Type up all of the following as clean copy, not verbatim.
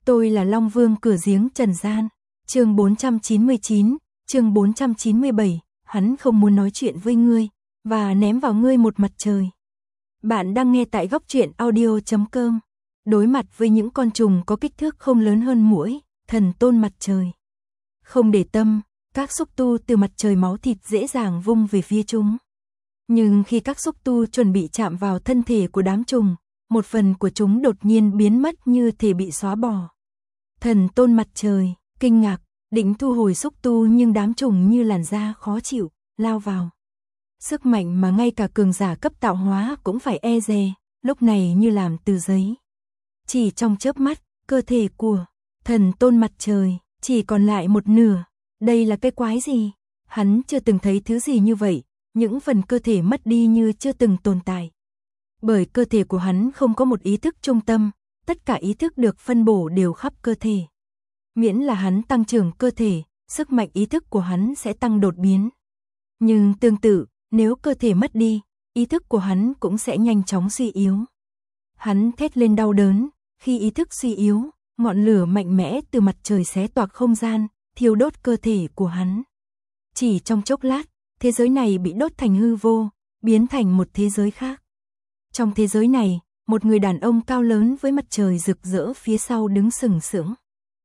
Tôi là Long Vương cửa giếng trần gian. Chương 499, chương 497, hắn không muốn nói chuyện với ngươi, và ném vào ngươi một mặt trời. Bạn đang nghe tại Góc Truyện Audio.com. Đối mặt với những con trùng có kích thước không lớn hơn muỗi, thần tôn mặt trời không để tâm, các xúc tu từ mặt trời máu thịt dễ dàng vung về phía chúng. Nhưng khi các xúc tu chuẩn bị chạm vào thân thể của đám trùng, một phần của chúng đột nhiên biến mất như thể bị xóa bỏ. Thần tôn mặt trời kinh ngạc, định thu hồi xúc tu nhưng đám trùng như làn da khó chịu, lao vào. Sức mạnh mà ngay cả cường giả cấp tạo hóa cũng phải e dè, lúc này như làm từ giấy. Chỉ trong chớp mắt, cơ thể của thần tôn mặt trời chỉ còn lại một nửa. Đây là cái quái gì? Hắn chưa từng thấy thứ gì như vậy, những phần cơ thể mất đi như chưa từng tồn tại. Bởi cơ thể của hắn không có một ý thức trung tâm, tất cả ý thức được phân bổ đều khắp cơ thể. Miễn là hắn tăng trưởng cơ thể, sức mạnh ý thức của hắn sẽ tăng đột biến. Nhưng tương tự, nếu cơ thể mất đi, ý thức của hắn cũng sẽ nhanh chóng suy yếu. Hắn thét lên đau đớn, khi ý thức suy yếu, ngọn lửa mạnh mẽ từ mặt trời xé toạc không gian, thiêu đốt cơ thể của hắn. Chỉ trong chốc lát, thế giới này bị đốt thành hư vô, biến thành một thế giới khác. Trong thế giới này, một người đàn ông cao lớn với mặt trời rực rỡ phía sau đứng sừng sững.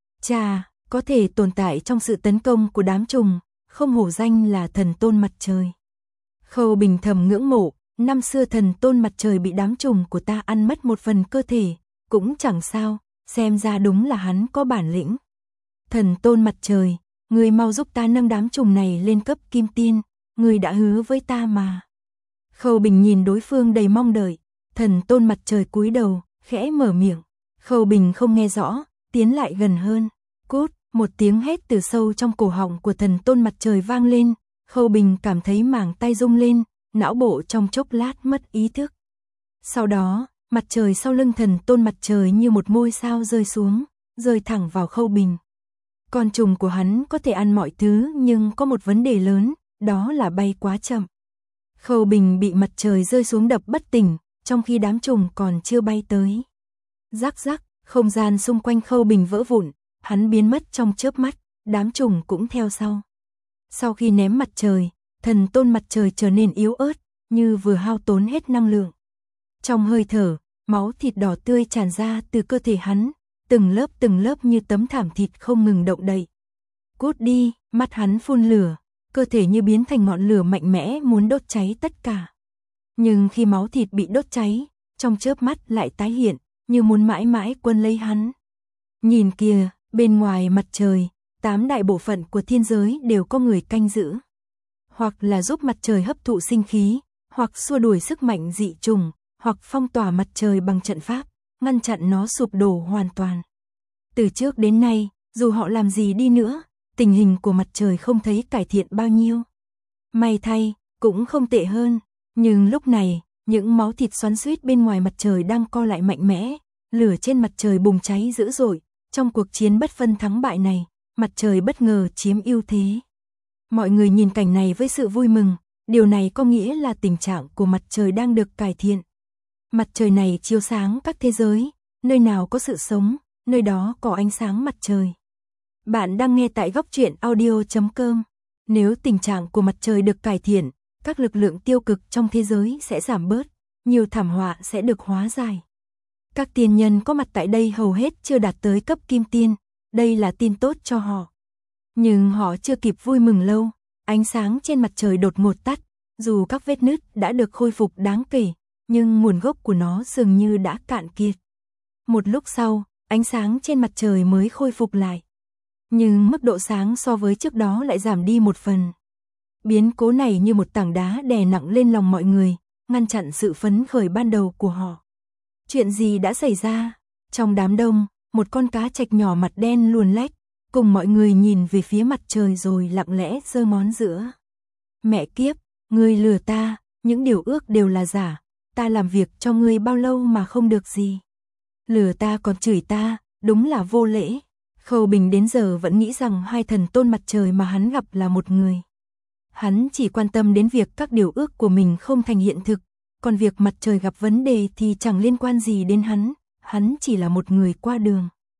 Chà, có thể tồn tại trong sự tấn công của đám trùng, không hổ danh là thần tôn mặt trời. Khâu Bình thầm ngưỡng mộ, năm xưa thần tôn mặt trời bị đám trùng của ta ăn mất một phần cơ thể, cũng chẳng sao, xem ra đúng là hắn có bản lĩnh. Thần tôn mặt trời, ngươi mau giúp ta nâng đám trùng này lên cấp kim tiên, ngươi đã hứa với ta mà. Khâu Bình nhìn đối phương đầy mong đợi, thần tôn mặt trời cúi đầu, khẽ mở miệng. Khâu Bình không nghe rõ, tiến lại gần hơn. Cút, một tiếng hét từ sâu trong cổ họng của thần tôn mặt trời vang lên. Khâu Bình cảm thấy màng tay rung lên, não bộ trong chốc lát mất ý thức. Sau đó, mặt trời sau lưng thần tôn mặt trời như một ngôi sao rơi xuống, rơi thẳng vào Khâu Bình. Con trùng của hắn có thể ăn mọi thứ nhưng có một vấn đề lớn, đó là bay quá chậm. Khâu Bình bị mặt trời rơi xuống đập bất tỉnh, trong khi đám trùng còn chưa bay tới. Rắc rắc, không gian xung quanh Khâu Bình vỡ vụn, hắn biến mất trong chớp mắt, đám trùng cũng theo sau. Sau khi ném mặt trời, thần tôn mặt trời trở nên yếu ớt, như vừa hao tốn hết năng lượng. Trong hơi thở, máu thịt đỏ tươi tràn ra từ cơ thể hắn, từng lớp như tấm thảm thịt không ngừng động đậy. Cút đi, mắt hắn phun lửa, cơ thể như biến thành ngọn lửa mạnh mẽ muốn đốt cháy tất cả. Nhưng khi máu thịt bị đốt cháy, trong chớp mắt lại tái hiện, như muốn mãi mãi quân lấy hắn. Nhìn kìa, bên ngoài mặt trời, 8 đại bộ phận của thiên giới đều có người canh giữ. Hoặc là giúp mặt trời hấp thụ sinh khí, hoặc xua đuổi sức mạnh dị trùng, hoặc phong tỏa mặt trời bằng trận pháp, ngăn chặn nó sụp đổ hoàn toàn. Từ trước đến nay, dù họ làm gì đi nữa, tình hình của mặt trời không thấy cải thiện bao nhiêu. May thay, cũng không tệ hơn, nhưng lúc này, những máu thịt xoắn xuýt bên ngoài mặt trời đang co lại mạnh mẽ, lửa trên mặt trời bùng cháy dữ dội, trong cuộc chiến bất phân thắng bại này, mặt trời bất ngờ chiếm ưu thế. Mọi người nhìn cảnh này với sự vui mừng, điều này có nghĩa là tình trạng của mặt trời đang được cải thiện. Mặt trời này chiếu sáng các thế giới, nơi nào có sự sống, nơi đó có ánh sáng mặt trời. Bạn đang nghe tại Góc Truyện Audio.com. Nếu tình trạng của mặt trời được cải thiện, các lực lượng tiêu cực trong thế giới sẽ giảm bớt, nhiều thảm họa sẽ được hóa giải. Các tiên nhân có mặt tại đây hầu hết chưa đạt tới cấp kim tiên, đây là tin tốt cho họ. Nhưng họ chưa kịp vui mừng lâu, ánh sáng trên mặt trời đột ngột tắt, dù các vết nứt đã được khôi phục đáng kể, nhưng nguồn gốc của nó dường như đã cạn kiệt. Một lúc sau, ánh sáng trên mặt trời mới khôi phục lại. Nhưng mức độ sáng so với trước đó lại giảm đi một phần. Biến cố này như một tảng đá đè nặng lên lòng mọi người, ngăn chặn sự phấn khởi ban đầu của họ. Chuyện gì đã xảy ra? Trong đám đông, một con cá trạch nhỏ mặt đen luồn lách, cùng mọi người nhìn về phía mặt trời rồi lặng lẽ giơ ngón giữa. Mẹ kiếp, ngươi lừa ta, những điều ước đều là giả, ta làm việc cho ngươi bao lâu mà không được gì. Lừa ta còn chửi ta, đúng là vô lễ. Khâu Bình đến giờ vẫn nghĩ rằng hai thần tôn mặt trời mà hắn gặp là một người. Hắn chỉ quan tâm đến việc các điều ước của mình không thành hiện thực, còn việc mặt trời gặp vấn đề thì chẳng liên quan gì đến hắn chỉ là một người qua đường.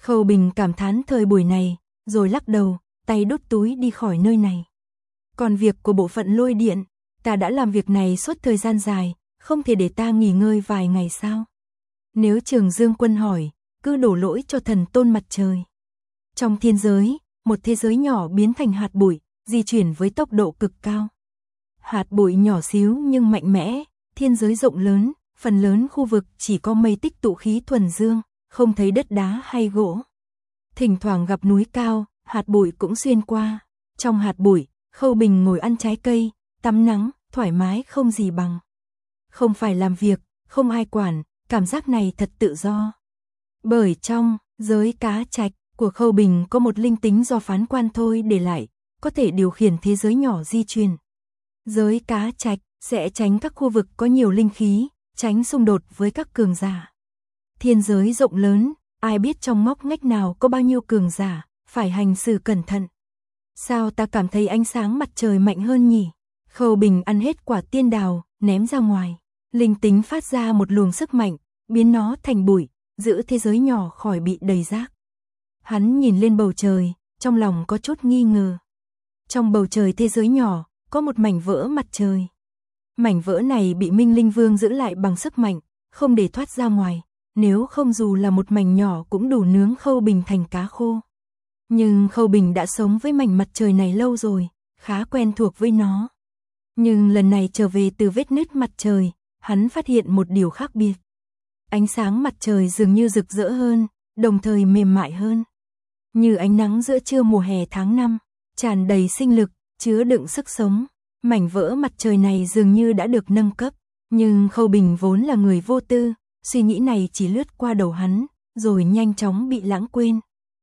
Khâu Bình cảm thán thời buổi này, rồi lắc đầu, tay đút túi đi khỏi nơi này. Còn việc của bộ phận lôi điện, ta đã làm việc này suốt thời gian dài, không thể để ta nghỉ ngơi vài ngày sao? Nếu Trường Dương Quân hỏi, cứ đổ lỗi cho thần tôn mặt trời. Trong thiên giới, một thế giới nhỏ biến thành hạt bụi, di chuyển với tốc độ cực cao. Hạt bụi nhỏ xíu nhưng mạnh mẽ, thiên giới rộng lớn, phần lớn khu vực chỉ có mây tích tụ khí thuần dương, không thấy đất đá hay gỗ. Thỉnh thoảng gặp núi cao, hạt bụi cũng xuyên qua. Trong hạt bụi, Khâu Bình ngồi ăn trái cây, tắm nắng, thoải mái không gì bằng. Không phải làm việc, không ai quản, cảm giác này thật tự do. Bởi trong giới cá trạch của Khâu Bình có một linh tính do phán quan thôi để lại, có thể điều khiển thế giới nhỏ di chuyển. Giới cá trạch sẽ tránh các khu vực có nhiều linh khí, tránh xung đột với các cường giả. Thiên giới rộng lớn, ai biết trong ngóc ngách nào có bao nhiêu cường giả, phải hành xử cẩn thận. Sao ta cảm thấy ánh sáng mặt trời mạnh hơn nhỉ? Khâu Bình ăn hết quả tiên đào, ném ra ngoài. Linh tính phát ra một luồng sức mạnh, biến nó thành bụi, giữ thế giới nhỏ khỏi bị đầy rác. Hắn nhìn lên bầu trời, trong lòng có chút nghi ngờ. Trong bầu trời thế giới nhỏ, có một mảnh vỡ mặt trời. Mảnh vỡ này bị Minh Linh Vương giữ lại bằng sức mạnh, không để thoát ra ngoài. Nếu không dù là một mảnh nhỏ cũng đủ nướng Khâu Bình thành cá khô. Nhưng Khâu Bình đã sống với mảnh mặt trời này lâu rồi, khá quen thuộc với nó. Nhưng lần này trở về từ vết nứt mặt trời, hắn phát hiện một điều khác biệt. Ánh sáng mặt trời dường như rực rỡ hơn, đồng thời mềm mại hơn. Như ánh nắng giữa trưa mùa hè tháng 5, tràn đầy sinh lực, chứa đựng sức sống. Mảnh vỡ mặt trời này dường như đã được nâng cấp, nhưng Khâu Bình vốn là người vô tư, suy nghĩ này chỉ lướt qua đầu hắn, rồi nhanh chóng bị lãng quên.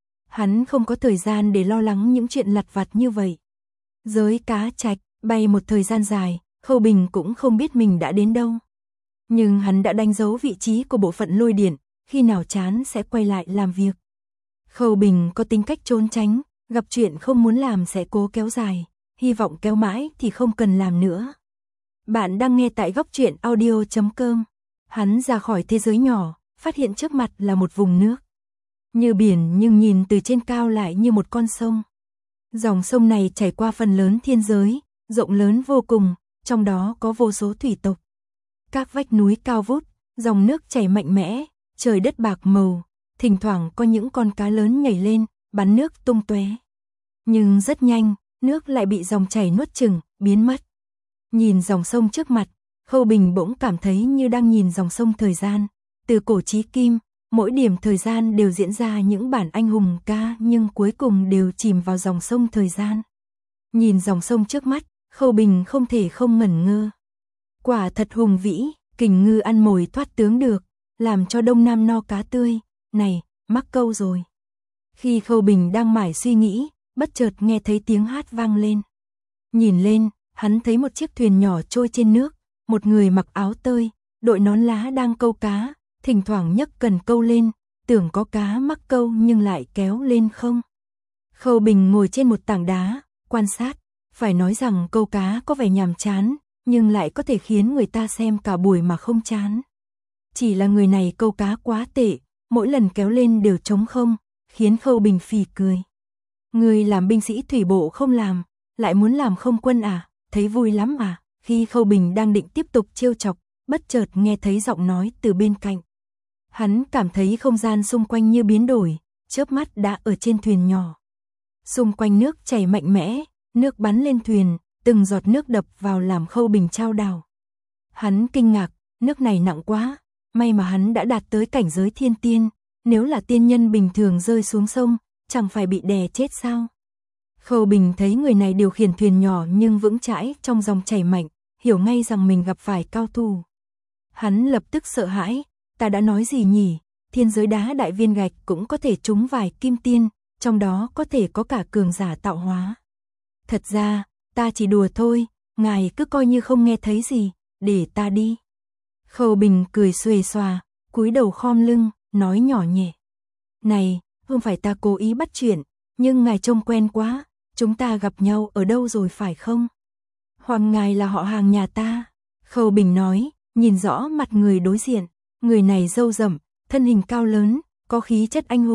Hắn không có thời gian để lo lắng những chuyện lặt vặt như vậy. Giới cá trạch, bay một thời gian dài, Khâu Bình cũng không biết mình đã đến đâu. Nhưng hắn đã đánh dấu vị trí của bộ phận lôi điện, khi nào chán sẽ quay lại làm việc. Khâu Bình có tính cách trốn tránh, gặp chuyện không muốn làm sẽ cố kéo dài, hy vọng kéo mãi thì không cần làm nữa. Bạn đang nghe tại Góc Truyện Audio.com. Hắn ra khỏi thế giới nhỏ, phát hiện trước mặt là một vùng nước. Như biển nhưng nhìn từ trên cao lại như một con sông. Dòng sông này chảy qua phần lớn thiên giới, rộng lớn vô cùng, trong đó có vô số thủy tộc. Các vách núi cao vút, dòng nước chảy mạnh mẽ, trời đất bạc màu, thỉnh thoảng có những con cá lớn nhảy lên, bắn nước tung tóe. Nhưng rất nhanh, nước lại bị dòng chảy nuốt chửng, biến mất. Nhìn dòng sông trước mặt, Khâu Bình bỗng cảm thấy như đang nhìn dòng sông thời gian. Từ cổ chí kim, mỗi điểm thời gian đều diễn ra những bản anh hùng ca nhưng cuối cùng đều chìm vào dòng sông thời gian. Nhìn dòng sông trước mắt, Khâu Bình không thể không ngẩn ngơ. Quả thật hùng vĩ, kình ngư ăn mồi thoát tướng được, làm cho Đông Nam no cá tươi. Này, mắc câu rồi. Khi Khâu Bình đang mải suy nghĩ, bất chợt nghe thấy tiếng hát vang lên. Nhìn lên, hắn thấy một chiếc thuyền nhỏ trôi trên nước, một người mặc áo tơi, đội nón lá đang câu cá, thỉnh thoảng nhấc cần câu lên, tưởng có cá mắc câu nhưng lại kéo lên không. Khâu Bình ngồi trên một tảng đá, quan sát, phải nói rằng câu cá có vẻ nhàm chán, nhưng lại có thể khiến người ta xem cả buổi mà không chán. Chỉ là người này câu cá quá tệ, mỗi lần kéo lên đều trống không, khiến Khâu Bình phì cười. Người làm binh sĩ thủy bộ không làm, lại muốn làm không quân à, thấy vui lắm à? Khi Khâu Bình đang định tiếp tục trêu chọc, bất chợt nghe thấy giọng nói từ bên cạnh. Hắn cảm thấy không gian xung quanh như biến đổi, chớp mắt đã ở trên thuyền nhỏ. Xung quanh nước chảy mạnh mẽ, nước bắn lên thuyền, từng giọt nước đập vào làm Khâu Bình chao đảo. Hắn kinh ngạc, nước này nặng quá, may mà hắn đã đạt tới cảnh giới thiên tiên, nếu là tiên nhân bình thường rơi xuống sông, chẳng phải bị đè chết sao? Khâu Bình thấy người này điều khiển thuyền nhỏ nhưng vững chãi trong dòng chảy mạnh, hiểu ngay rằng mình gặp phải cao thủ. Hắn lập tức sợ hãi, ta đã nói gì nhỉ? Thiên giới đá đại viên gạch cũng có thể trúng vài kim tiên, trong đó có thể có cả cường giả tạo hóa. Thật ra, ta chỉ đùa thôi, ngài cứ coi như không nghe thấy gì, để ta đi. Khâu Bình cười xuề xòa, cúi đầu khom lưng, nói nhỏ nhẹ. Này, không phải ta cố ý bắt chuyện, nhưng ngài trông quen quá, chúng ta gặp nhau ở đâu rồi phải không? Hoặc ngài là họ hàng nhà ta? Khâu Bình nói, nhìn rõ mặt người đối diện, người này râu rậm, thân hình cao lớn, có khí chất anh hùng,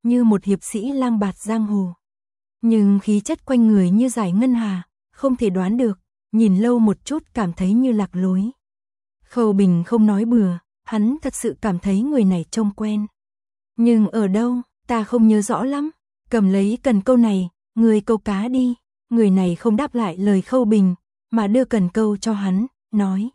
như một hiệp sĩ lang bạt giang hồ. Nhưng khí chất quanh người như giải ngân hà, không thể đoán được, nhìn lâu một chút cảm thấy như lạc lối. Khâu Bình không nói bừa, hắn thật sự cảm thấy người này trông quen. Nhưng ở đâu, ta không nhớ rõ lắm. Cầm lấy cần câu này, người câu cá đi. Người này không đáp lại lời Khâu Bình, mà đưa cần câu cho hắn, nói.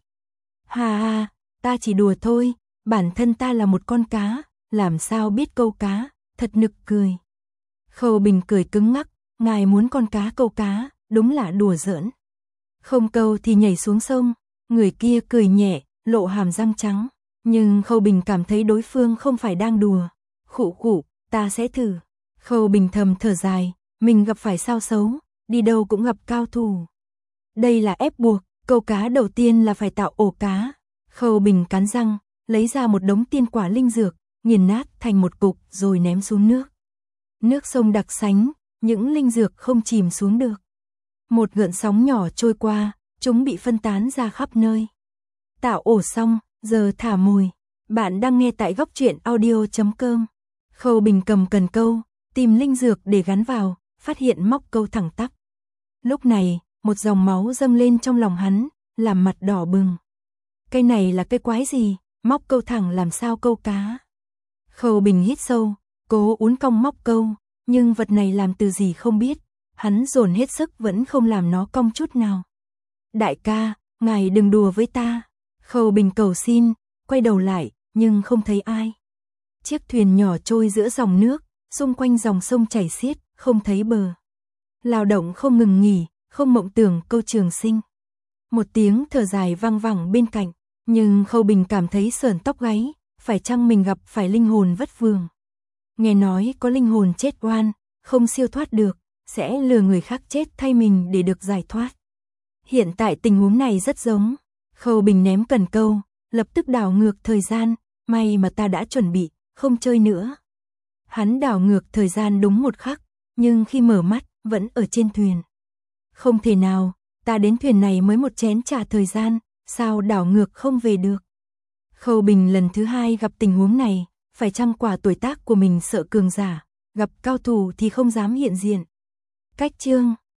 Hà hà, ta chỉ đùa thôi, bản thân ta là một con cá, làm sao biết câu cá, thật nực cười. Khâu Bình cười cứng ngắc, ngài muốn con cá câu cá, đúng là đùa giỡn. Không câu thì nhảy xuống sông, người kia cười nhẹ, lộ hàm răng trắng. Nhưng Khâu Bình cảm thấy đối phương không phải đang đùa. Khụ khụ, ta sẽ thử. Khâu Bình thầm thở dài, mình gặp phải sao xấu, đi đâu cũng gặp cao thủ. Đây là ép buộc, câu cá đầu tiên là phải tạo ổ cá. Khâu Bình cắn răng, lấy ra một đống tiên quả linh dược, nghiền nát thành một cục rồi ném xuống nước. Nước sông đặc sánh, những linh dược không chìm xuống được. Một gợn sóng nhỏ trôi qua, chúng bị phân tán ra khắp nơi. Tạo ổ xong, giờ thả mồi. Bạn đang nghe tại góc truyện audio.com. Khâu Bình cầm cần câu, tìm linh dược để gắn vào, phát hiện móc câu thẳng tắp. Lúc này, một dòng máu dâng lên trong lòng hắn, làm mặt đỏ bừng. Cây này là cây quái gì, móc câu thẳng làm sao câu cá. Khâu Bình hít sâu, cố uốn cong móc câu, nhưng vật này làm từ gì không biết. Hắn dồn hết sức vẫn không làm nó cong chút nào. Đại ca, ngài đừng đùa với ta. Khâu Bình cầu xin, quay đầu lại, nhưng không thấy ai. Chiếc thuyền nhỏ trôi giữa dòng nước, xung quanh dòng sông chảy xiết, không thấy bờ. Lao động không ngừng nghỉ, không mộng tưởng câu trường sinh. Một tiếng thở dài vang vẳng bên cạnh, nhưng Khâu Bình cảm thấy sởn tóc gáy, phải chăng mình gặp phải linh hồn vất vưởng. Nghe nói có linh hồn chết oan, không siêu thoát được, sẽ lừa người khác chết thay mình để được giải thoát. Hiện tại tình huống này rất giống. Khâu Bình ném cần câu, lập tức đảo ngược thời gian, may mà ta đã chuẩn bị, không chơi nữa. Hắn đảo ngược thời gian đúng một khắc, nhưng khi mở mắt, vẫn ở trên thuyền. Không thể nào, ta đến thuyền này mới một chén trà thời gian, sao đảo ngược không về được. Khâu Bình lần thứ hai gặp tình huống này, phải chăng quả tuổi tác của mình sợ cường giả, gặp cao thủ thì không dám hiện diện. Cách chương